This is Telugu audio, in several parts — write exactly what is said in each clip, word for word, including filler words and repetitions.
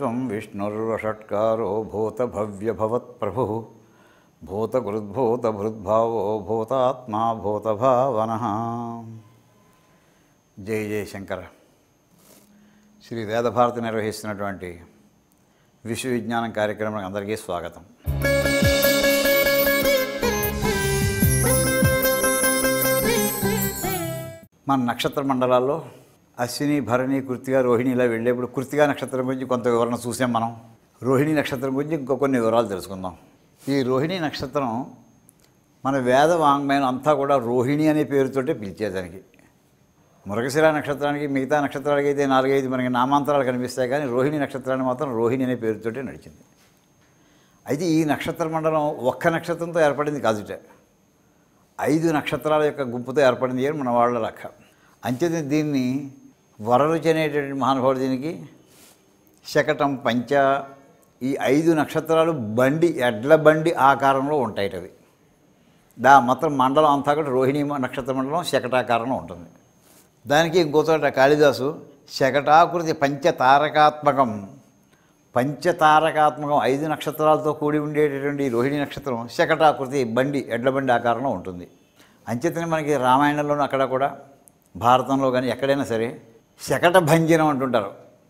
గురుస్త్వం విష్ణుర్వషట్కారో భూతభవ్యభవత్ప్రభుః భూతగురుద్భూతభృద్భావో భూతాత్మా భూతభావనః. జై జై శంకర. శ్రీ వేదభారతి నిర్వహిస్తున్నటువంటి విశ్వవిజ్ఞానం కార్యక్రమానికి అందరికీ స్వాగతం. మన నక్షత్ర మండలాల్లో అశ్విని, భరణి, కృత్తిక, రోహిణి ఇలా వెళ్ళేప్పుడు కృత్తిక నక్షత్రం గురించి కొంత వివరణ చూసాం మనం. రోహిణి నక్షత్రం గురించి ఇంకో కొన్ని వివరాలు తెలుసుకుందాం. ఈ రోహిణి నక్షత్రం మన వేద వాంగ్మయం అంతా కూడా రోహిణి అనే పేరుతోటే పిలిచేదానికి. మృగశిర నక్షత్రానికి మిగతా నక్షత్రాలకి అయితే నాలుగైదు మనకి నామాంతరాలు కనిపిస్తాయి, కానీ రోహిణి నక్షత్రాన్ని మాత్రం రోహిణి అనే పేరుతోటే నడిచింది. అయితే ఈ నక్షత్ర మండలం ఒక్క నక్షత్రంతో ఏర్పడింది కాదుట, ఐదు నక్షత్రాల యొక్క గుంపుతో ఏర్పడింది అని మన వాళ్ళ లెక్క. అంచేత దీన్ని వరరుచి అనేటటువంటి మహానుభావుడు దీనికి శకటం పంచ, ఈ ఐదు నక్షత్రాలు బండి ఎడ్ల బండి ఆకారంలో ఉంటాయి. అవి దా మొత్తం మండలం అంతా కూడా రోహిణి నక్షత్ర మండలం శకటాకారంలో ఉంటుంది. దానికి ఇంకోచోట కాళిదాసు శకటాకృతి పంచతారకాత్మకం, పంచతారకాత్మకం ఐదు నక్షత్రాలతో కూడి ఉండేటటువంటి రోహిణి నక్షత్రం శకటాకృతి బండి ఎడ్ల బండి ఆకారంలో ఉంటుంది. అంచేతనే మనకి రామాయణంలోనూ అక్కడ కూడా భారతంలో కానీ ఎక్కడైనా సరే శకట భంజనం అంటుంటారు.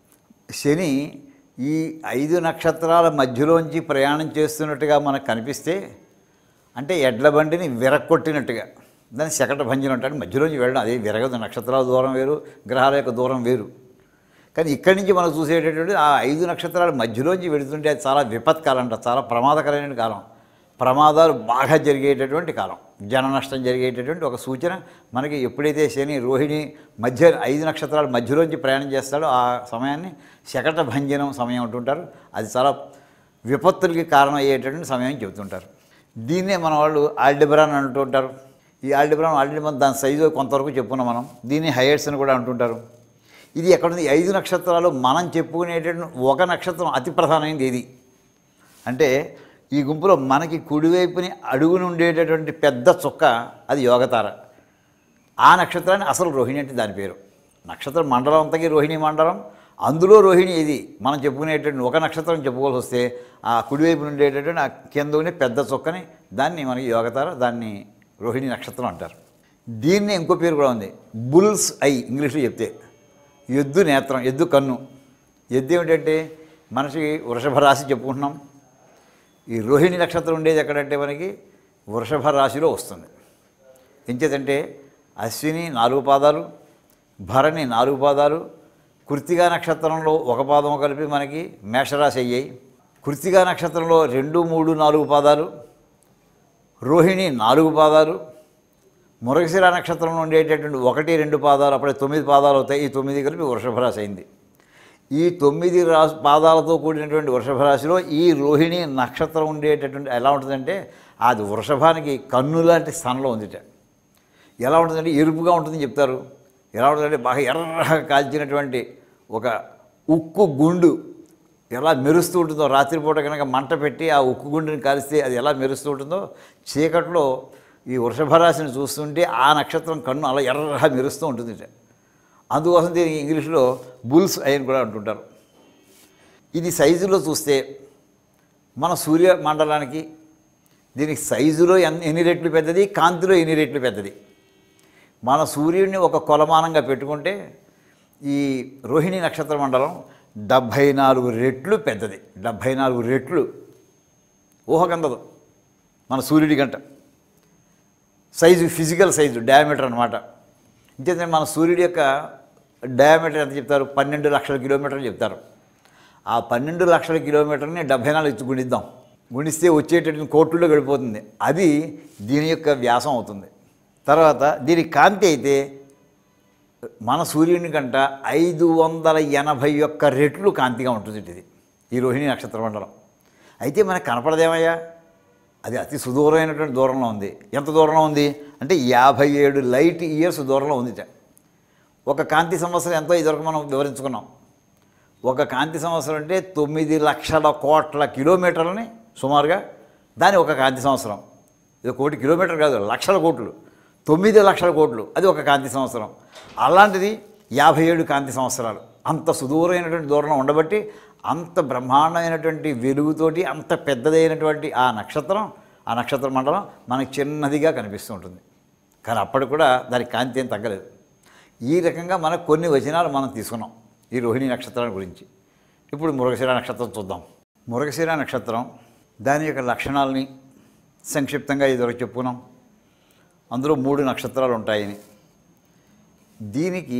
శని ఈ ఐదు నక్షత్రాల మధ్యలోంచి ప్రయాణం చేస్తున్నట్టుగా మనకు కనిపిస్తే అంటే ఎడ్ల బండిని విరక్కొట్టినట్టుగా దాన్ని శకట భంజనం అంటాడు. మధ్యలోంచి వెళ్ళడం అదే విరగదు, నక్షత్రాల దూరం వేరు, గ్రహాల యొక్క దూరం వేరు. కానీ ఇక్కడి నుంచి మనం చూసేటటువంటి ఆ ఐదు నక్షత్రాల మధ్యలోంచి వెళుతుంటే అది చాలా విపత్కాలం అంట, చాలా ప్రమాదకరమైన కాలం, ప్రమాదాలు బాగా జరిగేటటువంటి కాలం, జన నష్టం జరిగేటటువంటి ఒక సూచన మనకి. ఎప్పుడైతే శని రోహిణి మధ్య ఐదు నక్షత్రాల మధ్యలోంచి ప్రయాణం చేస్తాడో ఆ సమయాన్ని శకట భంజనం సమయం అంటుంటారు. అది చాలా విపత్తులకి కారణం అయ్యేటటువంటి సమయం చెబుతుంటారు. దీన్నే మన వాళ్ళు ఆల్డిబ్రాన్ అంటుంటారు. ఈ ఆల్డిబ్రాన్ ఆల్రెడీ మనం దాని సైజు కొంతవరకు చెప్పుకున్నాం మనం. దీన్ని హైట్స్ అని కూడా అంటుంటారు. ఇది ఎక్కడుంది? ఐదు నక్షత్రాలు మనం చెప్పుకునేటటువంటి ఒక నక్షత్రం అతి ప్రధానమైనది ఏది అంటే ఈ గుంపులో మనకి కుడివైపుని అడుగుని ఉండేటటువంటి పెద్ద చుక్క అది యోగతార. ఆ నక్షత్రాన్ని అసలు రోహిణి అంటే దాని పేరు. నక్షత్ర మండలం అంతకీ రోహిణి మండలం, అందులో రోహిణి ఇది మనం చెప్పుకునేటటువంటి ఒక నక్షత్రం చెప్పుకోవాల్సి వస్తే ఆ కుడివైపున ఉండేటటువంటి ఆ కింద ఉండే పెద్ద చుక్కని దాన్ని మనకి యోగతార, దాన్ని రోహిణి నక్షత్రం అంటారు. దీన్ని ఇంకో పేరు కూడా ఉంది, బుల్స్ ఐ ఇంగ్లీష్లో చెప్తే. ఎద్దు నేత్రం, ఎద్దు కన్ను. ఎద్దు ఏమిటంటే మనిషికి వృషభ రాశి చెప్పుకుంటున్నాం. ఈ రోహిణి నక్షత్రం ఉండేది ఎక్కడంటే మనకి వృషభ రాశిలో వస్తుంది. ఎంచేతంటే అశ్విని నాలుగు పాదాలు, భరణి నాలుగు పాదాలు, కృత్తికా నక్షత్రంలో ఒక పాదం కలిపి మనకి మేషరాశి అయ్యాయి. కృత్తికా నక్షత్రంలో రెండు మూడు నాలుగు పాదాలు, రోహిణి నాలుగు పాదాలు, మృగశిర నక్షత్రంలో ఉండేటటువంటి ఒకటి రెండు పాదాలు, అప్పుడే తొమ్మిది పాదాలు అవుతాయి. ఈ తొమ్మిది కలిపి వృషభ రాశి అయింది. ఈ తొమ్మిది రాశి పాదాలతో కూడినటువంటి వృషభ రాశిలో ఈ రోహిణి నక్షత్రం ఉండేటటువంటి ఎలా ఉంటుందంటే అది వృషభానికి కన్ను లాంటి స్థానంలో ఉందిట. ఎలా ఉంటుందంటే ఎరుపుగా ఉంటుందని చెప్తారు. ఎలా ఉంటుందంటే బాగా ఎర్రగా కాల్చినటువంటి ఒక ఉక్కు గుండు ఎలా మెరుస్తూ ఉంటుందో, రాత్రిపూట కనుక మంట పెట్టి ఆ ఉక్కు గుండుని కాలిస్తే అది ఎలా మెరుస్తూ ఉంటుందో, చీకట్లో ఈ వృషభ రాశిని చూస్తుంటే ఆ నక్షత్రం కన్ను అలా ఎర్రగా మెరుస్తూ ఉంటుంది. అందుకోసం దీనికి ఇంగ్లీష్లో బుల్స్ ఐ అని కూడా అంటుంటారు. ఇది సైజులో చూస్తే మన సూర్య మండలానికి దీనికి సైజులో ఎన్ని రెట్లు పెద్దది, కాంతిలో ఎన్ని రెట్లు పెద్దది. మన సూర్యుడిని ఒక కొలమానంగా పెట్టుకుంటే ఈ రోహిణి నక్షత్ర మండలం డెబ్భై నాలుగు రెట్లు పెద్దది. డెబ్భై నాలుగు రెట్లు ఊహకందదు మన సూర్యుడి గంట సైజు, ఫిజికల్ సైజు, డయామీటర్ అనమాట. ఇంకేంటంటే మన సూర్యుడి యొక్క డయామీటర్ ఎంత చెప్తారు? పన్నెండు లక్షల కిలోమీటర్లు చెప్తారు. ఆ పన్నెండు లక్షల కిలోమీటర్ని డెబ్భై నాలుగు ఇచ్చి గుణిద్దాం. గుణిస్తే వచ్చేటటువంటి కోట్లలో గడిపోతుంది. అది దీని యొక్క వ్యాసం అవుతుంది. తర్వాత దీని కాంతి అయితే మన సూర్యుని కంట ఐదు వందల ఎనభై ఒక్క రెట్లు కాంతిగా ఉంటుంది ఇది ఈ రోహిణి నక్షత్ర మండలం. అయితే మనకు కనపడదేమయ్యా, అది అతి సుదూరమైనటువంటి దూరంలో ఉంది. ఎంత దూరంలో ఉంది అంటే యాభై ఏడు లైట్ ఇయర్స్ దూరంలో ఉంది. ఒక కాంతి సంవత్సరం ఎంతో ఇదివరకు మనం వివరించుకున్నాం. ఒక కాంతి సంవత్సరం అంటే తొమ్మిది లక్షల కోట్ల కిలోమీటర్లని సుమారుగా దాని ఒక కాంతి సంవత్సరం. ఇది కోటి కిలోమీటర్ కాదు, లక్షల కోట్లు, తొమ్మిది లక్షల కోట్లు, అది ఒక కాంతి సంవత్సరం. అలాంటిది యాభై ఏడు కాంతి సంవత్సరాలు. అంత సుదూరమైనటువంటి దూరంలో ఉండబట్టి అంత బ్రహ్మాండమైనటువంటి వెలుగుతోటి అంత పెద్దదైనటువంటి ఆ నక్షత్రం, ఆ నక్షత్ర మండలం మనకి చిన్నదిగా కనిపిస్తూ ఉంటుంది. కానీ అప్పటికి కూడా దానికి కాంతి ఏం తగ్గలేదు. ఈ రకంగా మనకు కొన్ని వచనాలు మనం తీసుకున్నాం ఈ రోహిణి నక్షత్రాల గురించి. ఇప్పుడు మృగశిర నక్షత్రం చూద్దాం. మృగశిర నక్షత్రం దాని యొక్క లక్షణాలని సంక్షిప్తంగా ఇదివరకు చెప్పుకున్నాం. అందులో మూడు నక్షత్రాలు ఉంటాయని. దీనికి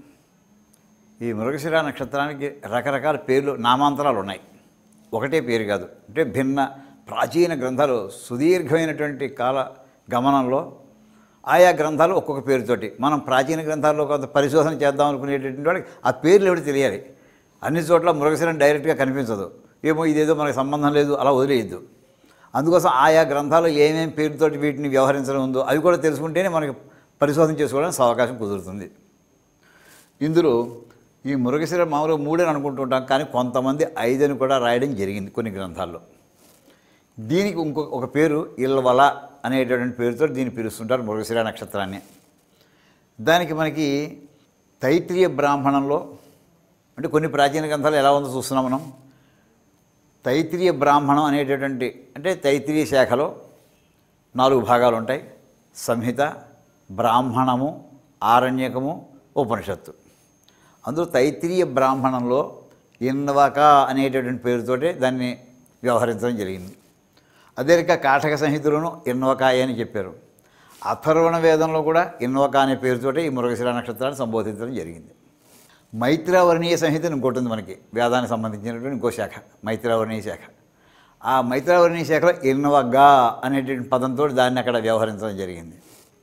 ఈ మృగశిర నక్షత్రానికి రకరకాల పేర్లు, నామాంతరాలు ఉన్నాయి. ఒకటే పేరు కాదు. అంటే భిన్న ప్రాచీన గ్రంథాలు సుదీర్ఘమైనటువంటి కాల గమనంలో ఆయా గ్రంథాలు ఒక్కొక్క పేరుతోటి, మనం ప్రాచీన గ్రంథాల్లో కొంత పరిశోధన చేద్దాం అనుకునేటటువంటి వాడికి ఆ పేర్లు ఎవరు తెలియాలి. అన్ని చోట్ల మృగశిరం డైరెక్ట్గా కనిపించదు. ఏమో ఇదేదో మనకి సంబంధం లేదు అలా వదిలేయద్దు. అందుకోసం ఆయా గ్రంథాలు ఏమేమి పేరుతోటి వీటిని వ్యవహరించడం ఉందో అవి కూడా తెలుసుకుంటేనే మనకి పరిశోధన చేసుకోవడానికి అవకాశం కుదురుతుంది. ఇందులో ఈ మృగశిర మామూలుగా మూడని అనుకుంటుంటాం, కానీ కొంతమంది ఐదని కూడా రాయడం జరిగింది కొన్ని గ్రంథాల్లో. దీనికి ఇంకో ఒక పేరు ఇల్వల అనేటటువంటి పేరుతో దీన్ని పిలుస్తుంటారు మృగశిర నక్షత్రాన్ని. దానికి మనకి తైత్రీయ బ్రాహ్మణంలో, అంటే కొన్ని ప్రాచీన గ్రంథాలు ఎలా ఉందో చూస్తున్నాం మనం. తైత్రీయ బ్రాహ్మణం అనేటటువంటి, అంటే తైత్రీయ శాఖలో నాలుగు భాగాలు ఉంటాయి: సంహిత, బ్రాహ్మణము, ఆరణ్యకము, ఉపనిషత్తు. అందులో తైత్రీయ బ్రాహ్మణంలో ఇన్వక అనేటటువంటి పేరుతోటే దాన్ని వ్యవహరించడం జరిగింది. అదే రక కాఠక సంహితలోనూ ఇన్వకాయ అని చెప్పారు. అథర్వణ వేదంలో కూడా ఇన్వక అనే పేరుతోటే ఈ మృగశిర నక్షత్రాన్ని సంబోధించడం జరిగింది. మైత్రావర్ణీయ సంహిత ఇంకోటి ఉంది మనకి, వేదానికి సంబంధించినటువంటి ఇంకో శాఖ మైత్రావర్ణీయ శాఖ. ఆ మైత్రావర్ణీయ శాఖలో ఇన్వగా అనేటువంటి పదంతో దాన్ని అక్కడ వ్యవహరించడం జరిగింది.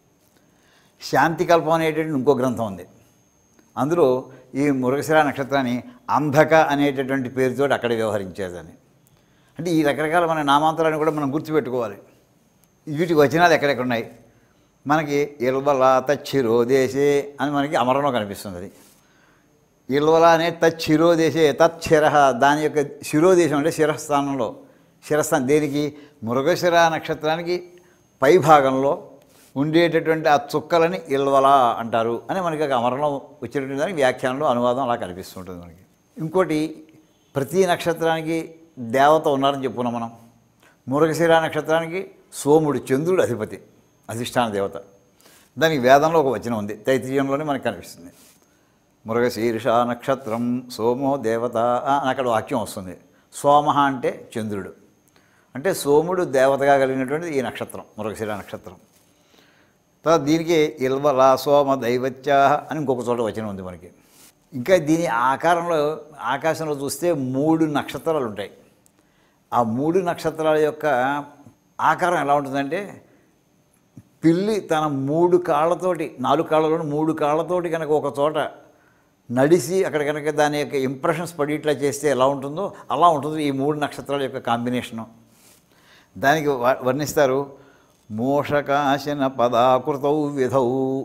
శాంతికల్పం అనేటటువంటి ఇంకో గ్రంథం ఉంది. అందులో ఈ మృగశిర నక్షత్రాన్ని అంధక అనేటటువంటి పేరుతో అక్కడ వ్యవహరించేదని. అంటే ఈ రకరకాల మన నామాంతరాన్ని కూడా మనం గుర్తుపెట్టుకోవాలి. వీటి వచనాలు ఎక్కడెక్కడ ఉన్నాయి మనకి. ఇల్వల తచ్చిరోదేశే అని మనకి అమరంలో కనిపిస్తుంది. అది ఇల్వల అనే తచ్చిరోదేశే, తచ్చిర దాని యొక్క శిరోదేశం అంటే శిరస్థానంలో, శిరస్థానం దేనికి, మృగశిర నక్షత్రానికి పై భాగంలో ఉండేటటువంటి ఆ చుక్కలని ఇల్వల అంటారు అని మనకి అమరంలో వచ్చేటటువంటి దానికి వ్యాఖ్యానంలో అనువాదం అలా కనిపిస్తుంటుంది మనకి. ఇంకోటి, ప్రతి నక్షత్రానికి దేవత ఉన్నారని చెప్పుకున్నాం మనం. మృగశిర నక్షత్రానికి సోముడు, చంద్రుడు అధిపతి, అధిష్టాన దేవత. దానికి వేదంలో ఒక వచనం ఉంది, తైత్రీయంలోనే మనకు కనిపిస్తుంది. మృగశీర్ష నక్షత్రం సోమో దేవత అని అక్కడ వాక్యం వస్తుంది. సోమ అంటే చంద్రుడు, అంటే సోముడు దేవతగా కలిగినటువంటిది ఈ నక్షత్రం మృగశిర నక్షత్రం. తర్వాత దీనికి ఇల్వల సోమ దైవత్య అని ఇంకొక చోట వచనం ఉంది మనకి. ఇంకా దీని ఆకారంలో ఆకాశంలో చూస్తే మూడు నక్షత్రాలు ఉంటాయి. ఆ మూడు నక్షత్రాల యొక్క ఆకారం ఎలా ఉంటుందంటే, పిల్లి తన మూడు కాళ్ళతోటి, నాలుగు కాళ్ళలోని మూడు కాళ్ళతోటి కనుక ఒక చోట నడిచి అక్కడ కనుక దాని యొక్క ఇంప్రెషన్స్ పడి ఇట్లా చేస్తే ఎలా ఉంటుందో అలా ఉంటుంది ఈ మూడు నక్షత్రాల యొక్క కాంబినేషను. దానికి వర్ణిస్తారు, మోషకాశన పదాకృతౌ విధౌ.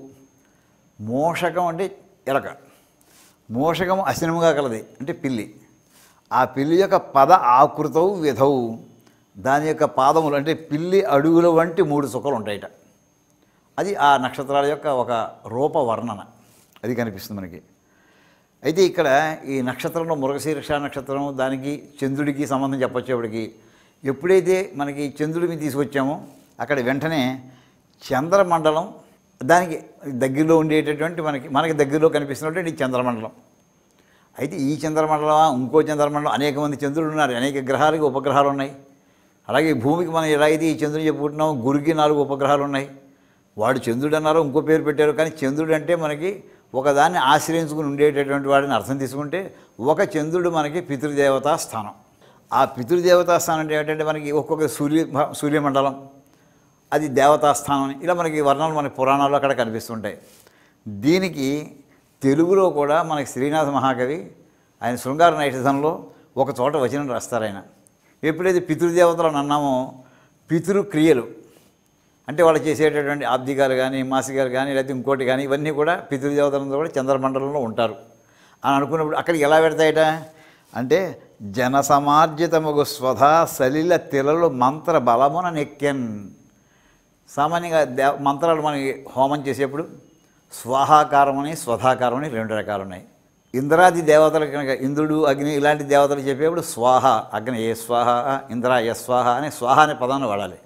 మోషకం అంటే ఎలక, మోషకం అశనముగా కలది అంటే పిల్లి. ఆ పిల్లి యొక్క పద ఆకృతౌ విధౌ, దాని యొక్క పాదములు అంటే పిల్లి అడుగుల వంటి మూడు చుక్కలు ఉంటాయట. అది ఆ నక్షత్రాల యొక్క ఒక రూప వర్ణన, అది కనిపిస్తుంది మనకి. అయితే ఇక్కడ ఈ నక్షత్రంలో మృగశీర్ష నక్షత్రం దానికి చంద్రుడికి సంబంధం చెప్పొచ్చేప్పటికి, ఎప్పుడైతే మనకి చంద్రుడిని తీసుకొచ్చామో అక్కడ వెంటనే చంద్రమండలం దానికి దగ్గరలో ఉండేటటువంటి మనకి మనకి దగ్గరలో కనిపిస్తున్నటువంటి ఈ చంద్రమండలం. అయితే ఈ చంద్రమండలం, ఇంకో చంద్రమండలం, అనేక మంది చంద్రులు ఉన్నారు, అనేక గ్రహాలకి ఉపగ్రహాలు ఉన్నాయి. అలాగే భూమికి మనం ఎలా అయితే ఈ చంద్రుని చెప్పుకుంటున్నామో గురికి నాలుగు ఉపగ్రహాలు ఉన్నాయి. వాడు చంద్రుడు అన్నారు, ఇంకో పేరు పెట్టారు. కానీ చంద్రుడు అంటే మనకి ఒకదాన్ని ఆశ్రయించుకుని ఉండేటటువంటి వాడిని అర్థం తీసుకుంటే, ఒక చంద్రుడు మనకి పితృదేవతా స్థానం. ఆ పితృదేవతా స్థానం అంటే ఏంటంటే మనకి ఒక్కొక్క సూర్య సూర్యమండలం అది దేవతాస్థానం. ఇలా మనకి వర్ణాలు మన పురాణాల్లో అక్కడ కనిపిస్తుంటాయి. దీనికి తెలుగులో కూడా మనకి శ్రీనాథ మహాకవి ఆయన శృంగార నైషధంలో ఒక చోట వచనం రాస్తారు. ఆయన ఎప్పుడైతే పితృదేవతలను అన్నామో, పితృక్రియలు అంటే వాళ్ళు చేసేటటువంటి ఆబ్దికాలు కానీ మాసికాలు కానీ లేకపోతే ఇంకోటి కానీ ఇవన్నీ కూడా పితృదేవతలంతా కూడా చంద్రమండలంలో ఉంటారు అని అనుకున్నప్పుడు అక్కడికి ఎలా పెడతాయట అంటే, జన సమార్జితముగు స్వధా సలిల తెలలు మంత్ర బలమున నెక్కెన్. సామాన్యంగా దేవ మంత్రాలు మనకి హోమం చేసేప్పుడు స్వాహాకారం అని స్వధాకారం అని రెండు రకాలు ఉన్నాయి. ఇంద్రాది దేవతలు కనుక ఇంద్రుడు అగ్ని ఇలాంటి దేవతలు చెప్పేప్పుడు స్వాహ అగ్ని ఏ స్వాహ ఇంద్ర ఏ స్వాహ అనే స్వాహ అనే పదాన్ని వాడాలి.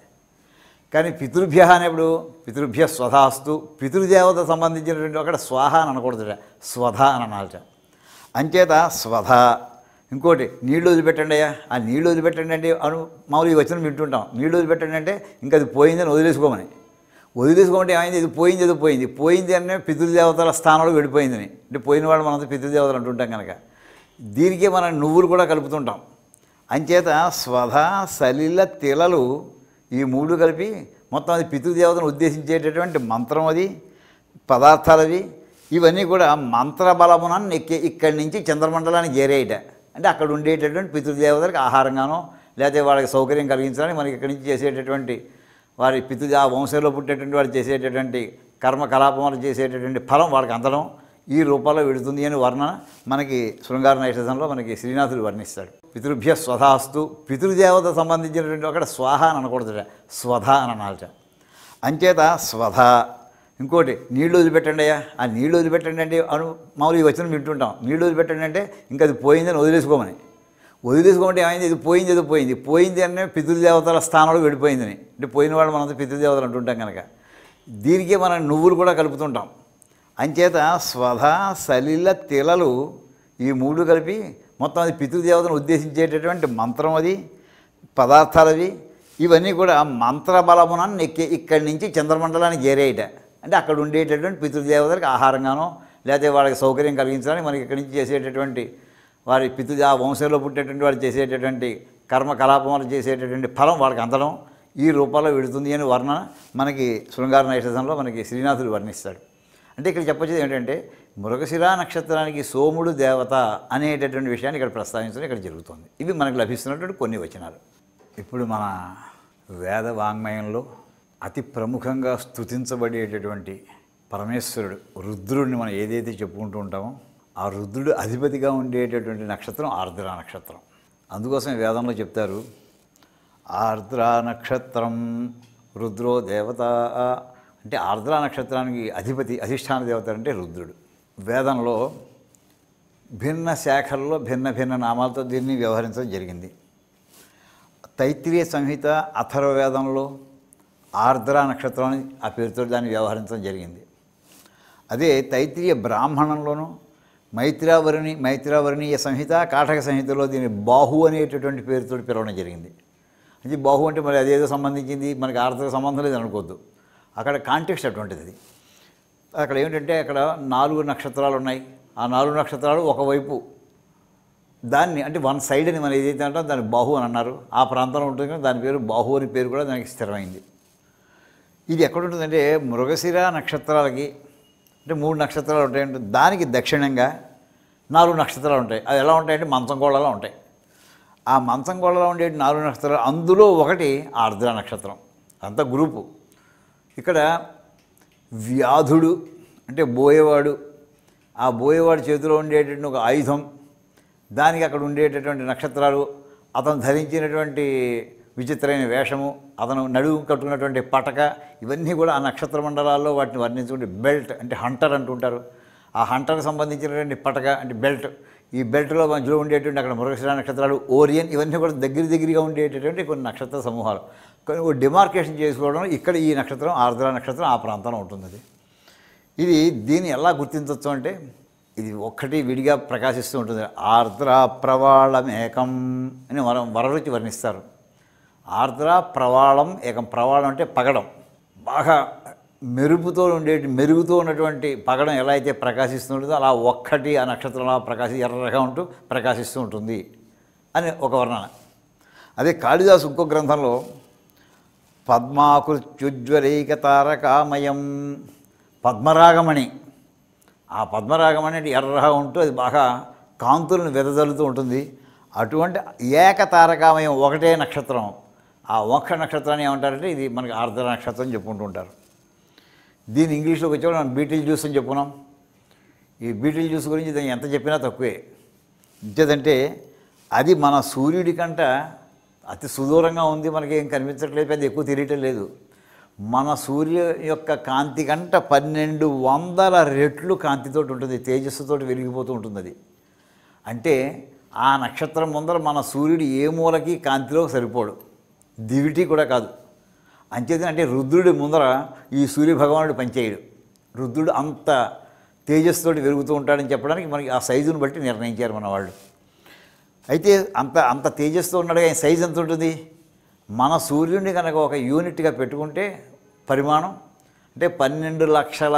కానీ పితృభ్య అనేప్పుడు పితృభ్య స్వధాస్తు పితృదేవత సంబంధించినటువంటి అక్కడ స్వాహ అని అనకూడదుట, స్వధ అని అనాలట. అంచేత స్వధ. ఇంకోటి నీళ్ళు వదిలిపెట్టండి అయ్యా, ఆ నీళ్ళు వదిలిపెట్టండి అంటే అను మామూలు ఈ వచనం వింటుంటాం. నీళ్ళు వదిలిపెట్టండి అంటే ఇంకా అది పోయిందని వదిలేసుకోమని. వదిలేసుకోమంటే ఏమైంది, ఇది పోయింది ఏదో పోయింది పోయింది అనే పితృదేవతల స్థానంలో వెళ్ళిపోయిందని. అంటే పోయిన వాళ్ళు మనంతా పితృదేవతలు అంటుంటాం కనుక దీనికే మనం నువ్వులు కూడా కలుపుతుంటాం. అంచేత స్వధ సలిల తిలలు ఈ మూడు కలిపి మొత్తం అది పితృదేవతను ఉద్దేశించేటటువంటి మంత్రం, అది పదార్థాలవి. ఇవన్నీ కూడా మంత్రబలమున నెక్కి ఇక్కడి నుంచి చంద్రమండలానికి చేరేయట. అంటే అక్కడ ఉండేటటువంటి పితృదేవతలకు ఆహారంగానో లేకపోతే వాళ్ళకి సౌకర్యం కలిగించడానికి మనకి ఇక్కడి నుంచి చేసేటటువంటి వారి పితృ ఆ వంశంలో పుట్టేటువంటి వారు చేసేటటువంటి కర్మకలాపములు చేసేటటువంటి ఫలం వాళ్ళకి అందడం ఈ రూపంలో వెడుతుంది అని వర్ణన మనకి శృంగార నైషధంలో మనకి శ్రీనాథుడు వర్ణిస్తాడు. పితృభ్య స్వధాస్తు పితృదేవత సంబంధించినటువంటి అక్కడ స్వాహ అని అనకూడదుట, స్వధ అని అనాలట. అంచేత స్వధ. ఇంకోటి నీళ్ళు వదిలిపెట్టండి అయ్యా, ఆ నీళ్ళు వదిలిపెట్టండి అంటే అను మామూలు ఈ వచనం వింటుంటాం. నీళ్ళు వదిలిపెట్టండి అంటే ఇంకా అది పోయిందని వదిలేసుకోమని. వదిలేసుకోమంటే ఏమైంది, ఇది పోయింది ఏదో పోయింది పోయింది అనే పితృదేవతల స్థానంలో వెళ్ళిపోయిందని. అంటే పోయిన వాళ్ళు మనంతా పితృదేవతలు అంటుంటాం కనుక దీనికే మనం నువ్వులు కూడా కలుపుతుంటాం. అంచేత స్వధ సలిల తిలలు ఈ మూడు కలిపి మొత్తం అది పితృదేవతను ఉద్దేశించేటటువంటి మంత్రం, అది పదార్థాలవి. ఇవన్నీ కూడా మంత్రబలమున నెక్కి ఇక్కడి నుంచి చంద్రమండలానికి చేరేయట. అంటే అక్కడ ఉండేటటువంటి పితృదేవతలకు ఆహారంగానో లేకపోతే వాళ్ళకి సౌకర్యం కలిగించడానికి మనకి ఇక్కడి నుంచి చేసేటటువంటి వారి పితృ ఆ వంశంలో పుట్టేటువంటి వారు చేసేటటువంటి కర్మకలాపములు చేసేటటువంటి ఫలం వాళ్ళకి అందడం ఈ రూపంలో వెడుతుంది అని వర్ణన మనకి శృంగార నైషధంలో మనకి శ్రీనాథుడు వర్ణిస్తాడు. అంటే ఇక్కడ చెప్పొచ్చేది ఏంటంటే మృగశిర నక్షత్రానికి సోముడు దేవత అనేటటువంటి విషయాన్ని ఇక్కడ ప్రస్తావించడం ఇక్కడ జరుగుతుంది. ఇవి మనకు లభిస్తున్నటువంటి కొన్ని వచనాలు. ఇప్పుడు మన వేద వాంగ్మయంలో అతి ప్రముఖంగా స్తుతించబడేటటువంటి పరమేశ్వరుడు రుద్రుడిని మనం ఏదైతే చెప్పుకుంటూ ఉంటామో ఆ రుద్రుడు అధిపతిగా ఉండేటటువంటి నక్షత్రం ఆర్ద్ర నక్షత్రం. అందుకోసం వేదంలో చెప్తారు ఆర్ద్ర నక్షత్రం రుద్రో దేవత. అంటే ఆర్ద్ర నక్షత్రానికి అధిపతి అధిష్టాన దేవత అంటే రుద్రుడు. వేదంలో భిన్న శాఖల్లో భిన్న భిన్న నామాలతో దీన్ని వ్యవహరించడం జరిగింది. తైత్రీయ సంహిత అథర్వవేదంలో ఆర్ద్ర నక్షత్రం ఆ పేరుతో దాన్ని వ్యవహరించడం జరిగింది. అదే తైత్రీయ బ్రాహ్మణంలోనూ మైత్రావరిణి మైత్రావరణీయ సంహిత కాటక సంహితలో దీన్ని బాహు అనేటటువంటి పేరుతో పిలవడం జరిగింది. అది బాహు అంటే మరి అదేదో సంబంధించింది మనకి ఆర్ద్రకు సంబంధం లేదు అనుకోవద్దు. అక్కడ కాంటెక్స్ట్ అటువంటిది. అది అక్కడ ఏమిటంటే అక్కడ నాలుగు నక్షత్రాలు ఉన్నాయి. ఆ నాలుగు నక్షత్రాలు ఒకవైపు దాన్ని అంటే వన్ సైడ్ అని మనం ఏదైతే అంటాం దాన్ని బాహు అని అన్నారు. ఆ ప్రాంతంలో ఉంటుంది కానీ దాని పేరు బాహు అని పేరు కూడా దానికి స్థిరమైంది. ఇది ఎక్కడుంటుందంటే మృగశిర నక్షత్రాలకి అంటే మూడు నక్షత్రాలు ఉంటాయంటే దానికి దక్షిణంగా నాలుగు నక్షత్రాలు ఉంటాయి. అవి ఎలా ఉంటాయంటే మంచంగోళలో ఉంటాయి. ఆ మంచంగోళలో ఉండే నాలుగు నక్షత్రాలు అందులో ఒకటి ఆర్ద్ర నక్షత్రం. అంత గ్రూపు. ఇక్కడ వ్యాధుడు అంటే బోయేవాడు, ఆ బోయేవాడు చేతిలో ఉండేటటువంటి ఒక ఆయుధం, దానికి అక్కడ ఉండేటటువంటి నక్షత్రాలు, అతను ధరించినటువంటి విచిత్రమైన వేషము, అతను నడుము కట్టుకున్నటువంటి పటక, ఇవన్నీ కూడా ఆ నక్షత్ర మండలాల్లో వాటిని వర్ణించుకుంటే బెల్ట్ అంటే హంటర్ అంటుంటారు. ఆ హంటర్కి సంబంధించినటువంటి పటక అంటే బెల్ట్. ఈ బెల్ట్లో మధ్యలో ఉండేటువంటి అక్కడ మృగశిర నక్షత్రాలు, ఓరియన్, ఇవన్నీ కూడా దగ్గర దగ్గరగా ఉండేటటువంటి కొన్ని నక్షత్ర సమూహాలు. కానీ ఒక డిమార్కేషన్ చేసుకోవడం ఇక్కడ ఈ నక్షత్రం ఆర్ద్ర నక్షత్రం ఆ ప్రాంతంలో ఉంటుంది. అది ఇది దీన్ని ఎలా గుర్తించవచ్చు అంటే ఇది ఒక్కటి విడిగా ప్రకాశిస్తూ ఉంటుంది. ఆర్ద్ర ప్రవాళం ఏకం అని వర వరరుచి వర్ణిస్తారు. ఆర్ద్ర ప్రవాళం ఏకం. ప్రవాళం అంటే పగడం, బాగా మెరుపుతో ఉండే మెరుగుతో ఉన్నటువంటి పగడం ఎలా అయితే ప్రకాశిస్తూ ఉంటుందో అలా ఒక్కటి ఆ నక్షత్రంలో ప్రకాశి ఎర్రగా ఉంటూ ప్రకాశిస్తూ ఉంటుంది అని ఒక వర్ణన. అదే కాళిదాసు ఇంకో గ్రంథంలో పద్మాకృత్యుజ్వలైక తారకామయం పద్మరాగమణి, ఆ పద్మరాగమణి అంటే ఎర్రగా ఉంటూ అది బాగా కాంతులను వెదజల్లుతూ ఉంటుంది. అటువంటి ఏకతారకామయం ఒకటే నక్షత్రం. ఆ ఒక్క నక్షత్రాన్ని ఏమంటారంటే ఇది మనకి ఆర్ద్ర నక్షత్రం చెప్పుకుంటూ ఉంటారు. దీన్ని ఇంగ్లీష్లోకి వచ్చేప్పుడు మనం బీటిల్ జ్యూస్ అని చెప్పుకున్నాం. ఈ బీటిల్ జ్యూస్ గురించి దాన్ని ఎంత చెప్పినా తక్కువే. ఇంకేదంటే అది మన సూర్యుడి కంట అతి సుదూరంగా ఉంది, మనకి ఏం కనిపించట్లేదు, పెద్ద ఎక్కువ తిరగటం లేదు. మన సూర్య యొక్క కాంతి కంట పన్నెండు వందల రెట్లు కాంతితోటి ఉంటుంది, తేజస్సుతోటి వెలిగిపోతూ ఉంటుంది అది. అంటే ఆ నక్షత్రం ముందర మన సూర్యుడు ఏ మూలకి కాంతిలో సరిపోడు, దివిటి కూడా కాదు. అంచేత అంటే రుద్రుడి ముందర ఈ సూర్య భగవానుడు పనిచేయడు. రుద్రుడు అంత తేజస్సుతోటి వెలుగుతూ ఉంటాడని చెప్పడానికి మనకి ఆ సైజును బట్టి నిర్ణయించారు మన వాళ్ళు. అయితే అంత అంత తేజస్సుతో ఉన్నాడు, ఆయన సైజు ఎంత ఉంటుంది? మన సూర్యుడిని కనుక ఒక యూనిట్గా పెట్టుకుంటే పరిమాణం అంటే పన్నెండు లక్షల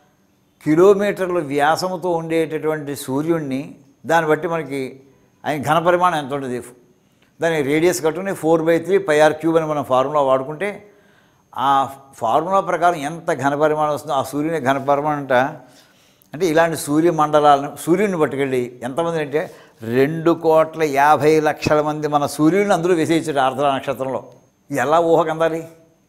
కిలోమీటర్ల వ్యాసముతో ఉండేటటువంటి సూర్యుడిని దాన్ని బట్టి మనకి ఆయన ఘన పరిమాణం ఎంత ఉంటుంది, దాని రేడియస్ కట్టుకుని four by three pi r cube అని మనం ఫార్ములా వాడుకుంటే ఆ ఫార్ములా ప్రకారం ఎంత ఘన పరిమాణం వస్తుందో ఆ సూర్యుని ఘన పరిమాణం అంట. అంటే ఇలాంటి సూర్యమండలాలను సూర్యుడిని పట్టుకెళ్ళి ఎంతమంది అంటే రెండు కోట్ల యాభై లక్షల మంది మన సూర్యుడిని అందరూ వేసేయించాడు ఆర్ద్ర నక్షత్రంలో. ఎలా ఊహకందాలి?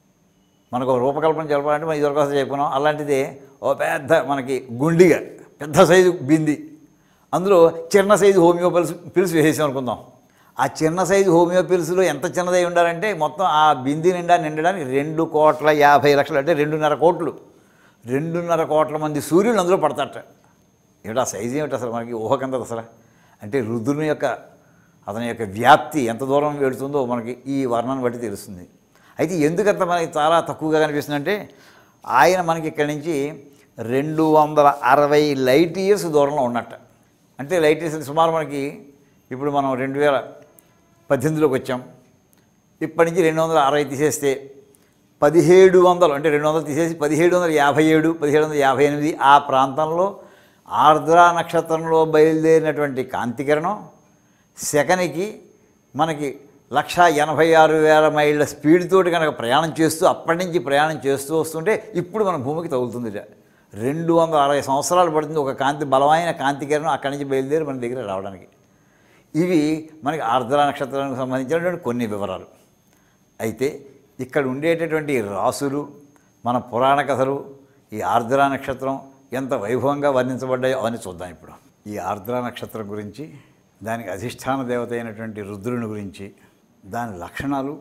మనకు ఒక రూపకల్పన చెప్పాలంటే మనం ఇదివరకోసం చెప్పుకున్నాం. అలాంటిదే ఓ పెద్ద మనకి గుండిగా పెద్ద సైజు బింది, అందులో చిన్న సైజు హోమియో పిల్స్ పిల్స్ వేసేసాం అనుకుందాం. ఆ చిన్న సైజు హోమియో పిల్స్లో ఎంత చిన్నదై ఉండాలంటే మొత్తం ఆ బింది నిండా నిండడానికి రెండు కోట్ల యాభై లక్షలు అంటే రెండున్నర కోట్లు రెండున్నర కోట్ల మంది సూర్యులు అందులో పడతారట. ఏమిటి ఆ సైజు ఏమిటి అసలు మనకి ఊహకందదు అసలు. అంటే రుద్రుని యొక్క అతని యొక్క వ్యాప్తి ఎంత దూరం వెళుతుందో మనకి ఈ వర్ణాన్ని బట్టి తెలుస్తుంది. అయితే ఎందుకంత మనకి చాలా తక్కువగా కనిపిస్తుందంటే ఆయన మనకి ఇక్కడి నుంచి రెండు వందల అరవై లైట్ ఇయర్స్ దూరంలో ఉన్నట్ట. అంటే లైట్ ఇయర్స్ సుమారు మనకి ఇప్పుడు మనం రెండు వేల పద్దెనిమిదిలోకి వచ్చాం. ఇప్పటి నుంచి రెండు వందల అరవై తీసేస్తే పదిహేడు వందలు అంటే రెండు వందలు తీసేసి పదిహేడు వందల యాభై ఏడు పదిహేడు వందల యాభై ఎనిమిది ఆ ప్రాంతంలో ఆర్ద్ర నక్షత్రంలో బయలుదేరినటువంటి కాంతికిరణం సెకనికి మనకి లక్ష ఎనభై ఆరు వేల మైళ్ళ స్పీడ్ తోటి కనుక ప్రయాణం చేస్తూ అప్పటి నుంచి ప్రయాణం చేస్తూ వస్తుంటే ఇప్పుడు మన భూమికి తగులుతుంది. రెండు వందల అరవై సంవత్సరాలు పడుతుంది ఒక కాంతి బలమైన కాంతికిరణం అక్కడి నుంచి బయలుదేరి మన దగ్గర రావడానికి. ఇవి మనకి ఆర్ద్ర నక్షత్రానికి సంబంధించినటువంటి కొన్ని వివరాలు. అయితే ఇక్కడ ఉండేటటువంటి రాసులు మన పురాణ కథలు ఈ ఆర్ద్ర నక్షత్రం ఎంత వైభవంగా వర్ణించబడ్డాయో అవన్నీ చూద్దాం. ఇప్పుడు ఈ ఆర్ద్ర నక్షత్రం గురించి, దానికి అధిష్టాన దేవత అయినటువంటి రుద్రుని గురించి, దాని లక్షణాలు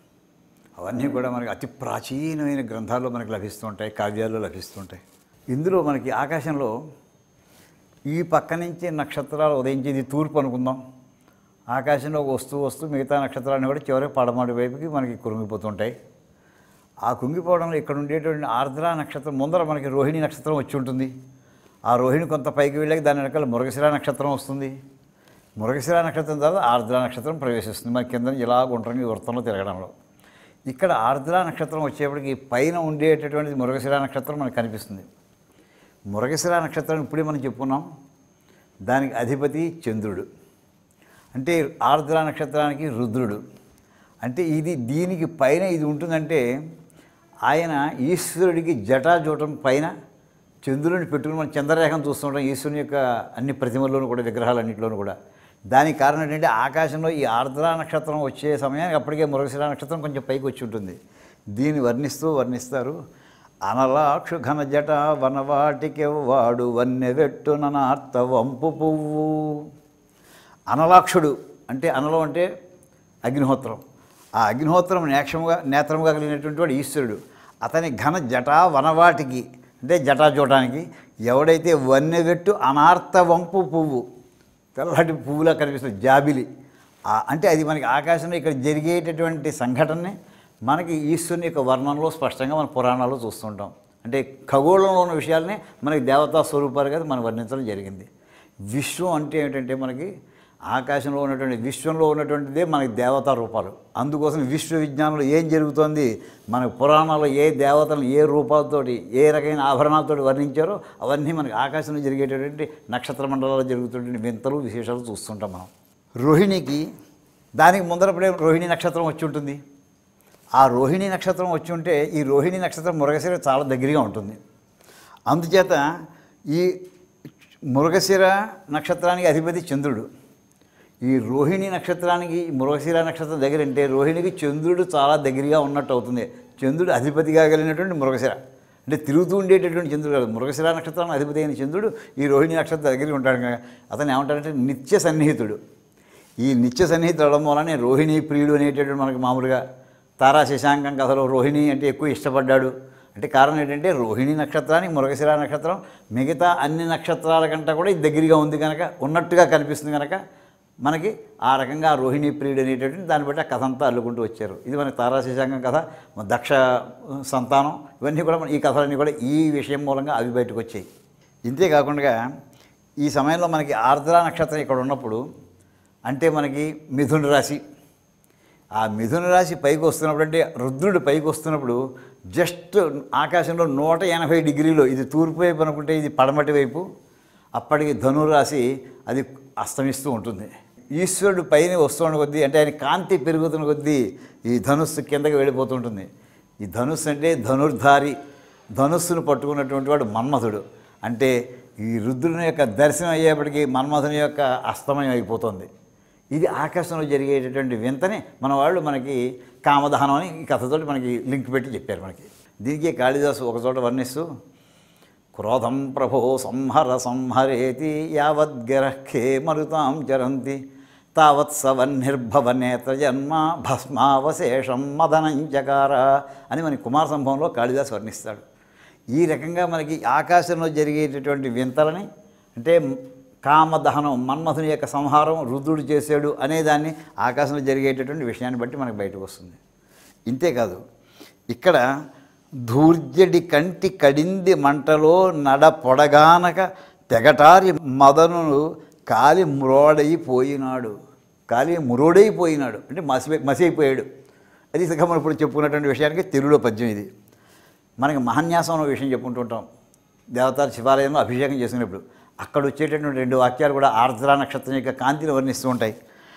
అవన్నీ కూడా మనకి అతి ప్రాచీనమైన గ్రంథాల్లో మనకి లభిస్తూ ఉంటాయి, కావ్యాల్లో లభిస్తూ ఉంటాయి. ఇందులో మనకి ఆకాశంలో ఈ పక్క నుంచి నక్షత్రాలు ఉదయించేది తూర్పు అనుకుందాం. ఆకాశంలో వస్తూ వస్తూ మిగతా నక్షత్రాలను కూడా చివరికి పడమటి వైపుకి మనకి కురుంగిపోతుంటాయి. ఆ కుంగిపోవడంలో ఇక్కడ ఉండేటువంటి ఆర్ద్ర నక్షత్రం ముందర మనకి రోహిణి నక్షత్రం వచ్చి ఉంటుంది. ఆ రోహిణి కొంత పైకి వెళ్ళాక దాని వెనకాల మృగశిర నక్షత్రం వస్తుంది. మృగశిర నక్షత్రం తర్వాత ఆర్ద్ర నక్షత్రం ప్రవేశిస్తుంది మన కింద ఇలా గుండ్రంగా వృత్తంలో తిరగడంలో. ఇక్కడ ఆర్ద్ర నక్షత్రం వచ్చేప్పటికి పైన ఉండేటటువంటిది మృగశిర నక్షత్రం మనకు కనిపిస్తుంది. మృగశిర నక్షత్రం ఇప్పుడే మనం చెప్పుకున్నాం, దానికి అధిపతి చంద్రుడు. అంటే ఆర్ద్ర నక్షత్రానికి రుద్రుడు. అంటే ఇది దీనికి పైన ఇది ఉంటుందంటే ఆయన ఈశ్వరుడికి జటాజూటం పైన చంద్రుడిని పెట్టుకుని మనం చంద్రరేఖను చూస్తుంటాం ఈశ్వరుని యొక్క అన్ని ప్రతిమల్లోనూ కూడా, విగ్రహాలన్నింటిలోనూ కూడా. దానికి కారణం ఏంటంటే ఆకాశంలో ఈ ఆర్ద్ర నక్షత్రం వచ్చే సమయానికి అప్పటికే మృగశిర నక్షత్రం కొంచెం పైకి వచ్చి ఉంటుంది. దీన్ని వర్ణిస్తూ వర్ణిస్తారు. అనలాక్షు ఘన జట వనవాటికెవ్వాడు వన్నెవెట్టు ననార్త వంపు పువ్వు. అనలాక్షుడు అంటే అనలం అంటే అగ్నిహోత్రం. ఆ అగ్నిహోత్రం నేక్షముగా నేత్రముగా కలిగినటువంటి వాడు ఈశ్వరుడు. అతని ఘన జటా వనవాటికి అంటే జటా చూడటానికి ఎవడైతే వన్నెవెట్టు అనార్త వంపు పువ్వు, తెల్లటి పువ్వులా కనిపిస్తుంది జాబిలి, అంటే అది మనకి ఆకాశంలో ఇక్కడ జరిగేటటువంటి సంఘటనని మనకి ఈశ్వరుని యొక్క వర్ణంలో స్పష్టంగా మన పురాణాల్లో చూస్తుంటాం. అంటే ఖగోళంలో ఉన్న విషయాలని మనకి దేవతా స్వరూపాలుగా మనం వర్ణించడం జరిగింది. విశ్వం అంటే ఏంటంటే మనకి ఆకాశంలో ఉన్నటువంటి విశ్వంలో ఉన్నటువంటిదే మనకి దేవతా రూపాలు. అందుకోసం విశ్వ విజ్ఞానంలో ఏం జరుగుతోంది, మన పురాణాల్లో ఏ దేవతలను ఏ రూపాలతోటి ఏ రకమైన ఆభరణాలతో వర్ణించారో అవన్నీ మనకి ఆకాశంలో జరిగేటటువంటి నక్షత్ర మండలాల్లో జరుగుతున్నటువంటి వింతలు విశేషాలు చూస్తుంటాం మనం. రోహిణికి దానికి ముందరపడే రోహిణి నక్షత్రం వచ్చి ఉంటుంది. ఆ రోహిణి నక్షత్రం వచ్చి ఉంటే ఈ రోహిణి నక్షత్రం మృగశిర చాలా దగ్గరగా ఉంటుంది. అందుచేత ఈ మృగశిర నక్షత్రానికి అధిపతి చంద్రుడు. ఈ రోహిణి నక్షత్రానికి మృగశిర నక్షత్రం దగ్గర అంటే రోహిణికి చంద్రుడు చాలా దగ్గరగా ఉన్నట్టు అవుతుంది. చంద్రుడు అధిపతిగా కలిగినటువంటి మృగశిర అంటే తిరుగుతూ ఉండేటటువంటి చంద్రుడు కాదు. మృగశిర నక్షత్రానికి అధిపతి అయిన చంద్రుడు ఈ రోహిణి నక్షత్రం దగ్గర ఉంటాడు కనుక అతను ఏమంటాడంటే నిత్య సన్నిహితుడు. ఈ నిత్య సన్నిహితుడు అవడం వలనే రోహిణి ప్రియుడు అనేటటువంటి మనకి మామూలుగా తారా శశాంకం కథలో రోహిణి అంటే ఎక్కువ ఇష్టపడ్డాడు అంటే కారణం ఏంటంటే రోహిణి నక్షత్రానికి మృగశిర నక్షత్రం మిగతా అన్ని నక్షత్రాల కంటే కూడా ఇది దగ్గరగా ఉంది కనుక ఉన్నట్టుగా కనిపిస్తుంది కనుక మనకి ఆ రకంగా రోహిణి ప్రియుడు అనేటటువంటి దాన్ని బట్టి ఆ కథ అంతా అల్లుకుంటూ వచ్చారు. ఇది మనకి తారా శశాంకం కథ, దక్ష సంతానం, ఇవన్నీ కూడా ఈ కథలన్నీ కూడా ఈ విషయం మూలంగా అవి బయటకు వచ్చాయి. ఇంతే కాకుండా ఈ సమయంలో మనకి ఆర్ద్ర నక్షత్రం ఇక్కడ ఉన్నప్పుడు అంటే మనకి మిథున రాశి, ఆ మిథున రాశి పైకి వస్తున్నప్పుడు అంటే రుద్రుడు పైకి వస్తున్నప్పుడు జస్ట్ ఆకాశంలో నూట ఎనభై డిగ్రీలో ఇది తూర్పు వైపు అనుకుంటే ఇది పడమటి వైపు, అప్పటికి ధనురాశి అది అస్తమిస్తూ ఉంటుంది. ఈశ్వరుడు పైన వస్తున్న కొద్దీ అంటే ఆయన కాంతి పెరుగుతున్న కొద్దీ ఈ ధనుస్సు కిందకి వెళ్ళిపోతుంటుంది. ఈ ధనుస్సు అంటే ధనుర్ధారి, ధనుస్సును పట్టుకున్నటువంటి వాడు మన్మథుడు. అంటే ఈ రుద్రుని యొక్క దర్శనం అయ్యేప్పటికీ మన్మథుని యొక్క అస్తమయం అయిపోతుంది. ఇది ఆకాశంలో జరిగేటటువంటి వింతని మన వాళ్ళు మనకి కామదహనం అని ఈ కథతోటి మనకి లింక్ పెట్టి చెప్పారు. మనకి దీనికి కాళిదాసు ఒకచోట వర్ణిస్తూ క్రోధం ప్రభో సంహర సంహరేతి యావద్గిరఖే మరుతాం చరంతి తావత్సవన్నిర్భవనేత్ర జన్మ భస్మావశేషం మదనంచకార అని మన కుమార సంభవంలో కాళిదాసు వర్ణిస్తాడు. ఈ రకంగా మనకి ఆకాశంలో జరిగేటటువంటి వింతలని అంటే కామదహనం, మన్మథుని యొక్క సంహారం రుద్రుడు చేశాడు అనేదాన్ని ఆకాశంలో జరిగేటటువంటి విషయాన్ని బట్టి మనకు బయటకు వస్తుంది. ఇంతేకాదు ఇక్కడ ధూర్జడి కంటి కడింది మంటలో నడ పొడగానక తెగటారి మదనుడు కాలి మ్రోడైపోయినాడు. కాలి మురోడైపోయినాడు అంటే మసి మసి అయిపోయాడు. అది ఇక మనం ఇప్పుడు చెప్పుకున్నటువంటి విషయానికి తెలుగులో పద్యం ఇది. మనకి మహాన్యాసం అనే విషయం చెప్పుకుంటుంటాం. దేవతాల శివాలయంలో అభిషేకం చేసుకునేప్పుడు అక్కడ వచ్చేటటువంటి రెండు వాక్యాలు కూడా ఆర్ద్ర నక్షత్రం యొక్క కాంతిని వర్ణిస్తూ ఉంటాయి.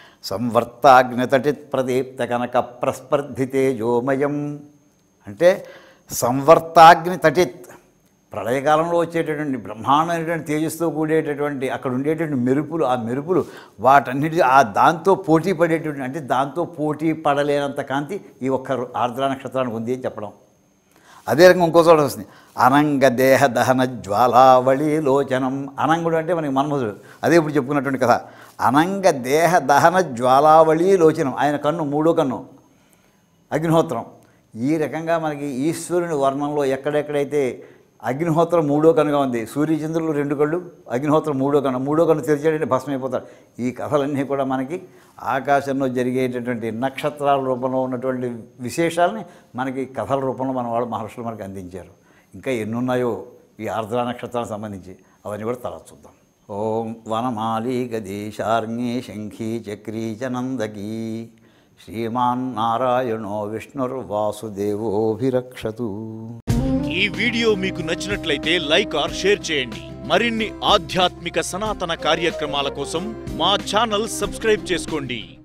సంవర్తాగ్నితటిత్ ప్రదీప్త కనక ప్రస్పర్ధితేజోమయం అంటే సంవర్తాగ్ని తటిత్ ప్రళయకాలంలో వచ్చేటటువంటి బ్రహ్మాండమైనటువంటి తేజస్తో కూడేటటువంటి అక్కడ ఉండేటువంటి మెరుపులు, ఆ మెరుపులు వాటన్నిటి ఆ దాంతో పోటీ పడేటువంటి అంటే దాంతో పోటీ పడలేనంత కాంతి ఈ ఒక్క ఆర్ద్ర నక్షత్రానికి ఉంది అని చెప్పడం. అదే రకంగా ఇంకో చోట వస్తుంది అనంగ దేహ దహన జ్వాలావళి లోచనం. అనంగుడు అంటే మనకి మన్మధుడు, అదే ఇప్పుడు చెప్పుకున్నటువంటి కథ. అనంగ దేహ దహన జ్వాలావళి లోచనం, ఆయన కన్ను మూడో కన్ను అగ్నిహోత్రం. ఈ రకంగా మనకి ఈశ్వరుని వర్ణంలో ఎక్కడెక్కడైతే అగ్నిహోత్రం మూడో కన్నుగా ఉంది, సూర్యచంద్రులు రెండు కళ్ళు, అగ్నిహోత్రం మూడో కన్ను, మూడో కన్ను తెరిచేటంటే భస్మైపోతాడు. ఈ కథలన్నీ కూడా మనకి ఆకాశంలో జరిగేటటువంటి నక్షత్రాల రూపంలో ఉన్నటువంటి విశేషాలని మనకి కథల రూపంలో మన వాళ్ళు మహర్షులు మనకి అందించారు. ఇంకా ఎన్నున్నాయో ఈ ఆర్ద్ర నక్షత్రానికి సంబంధించి అవన్నీ కూడా తర్వాత చూద్దాం. ఓం వనమాలి గదీశార్ంగి శంఖీ చక్రీ చ నందకీ శ్రీమాన్ నారాయణో విష్ణుర్వాసుదేవోభిరక్షతు. ఈ వీడియో మీకు నచ్చినట్లయితే లైక్ ఆర్ షేర్ చేయండి. మరిన్ని ఆధ్యాత్మిక సనాతన కార్యక్రమాల కోసం మా ఛానల్ సబ్స్క్రైబ్ చేసుకోండి.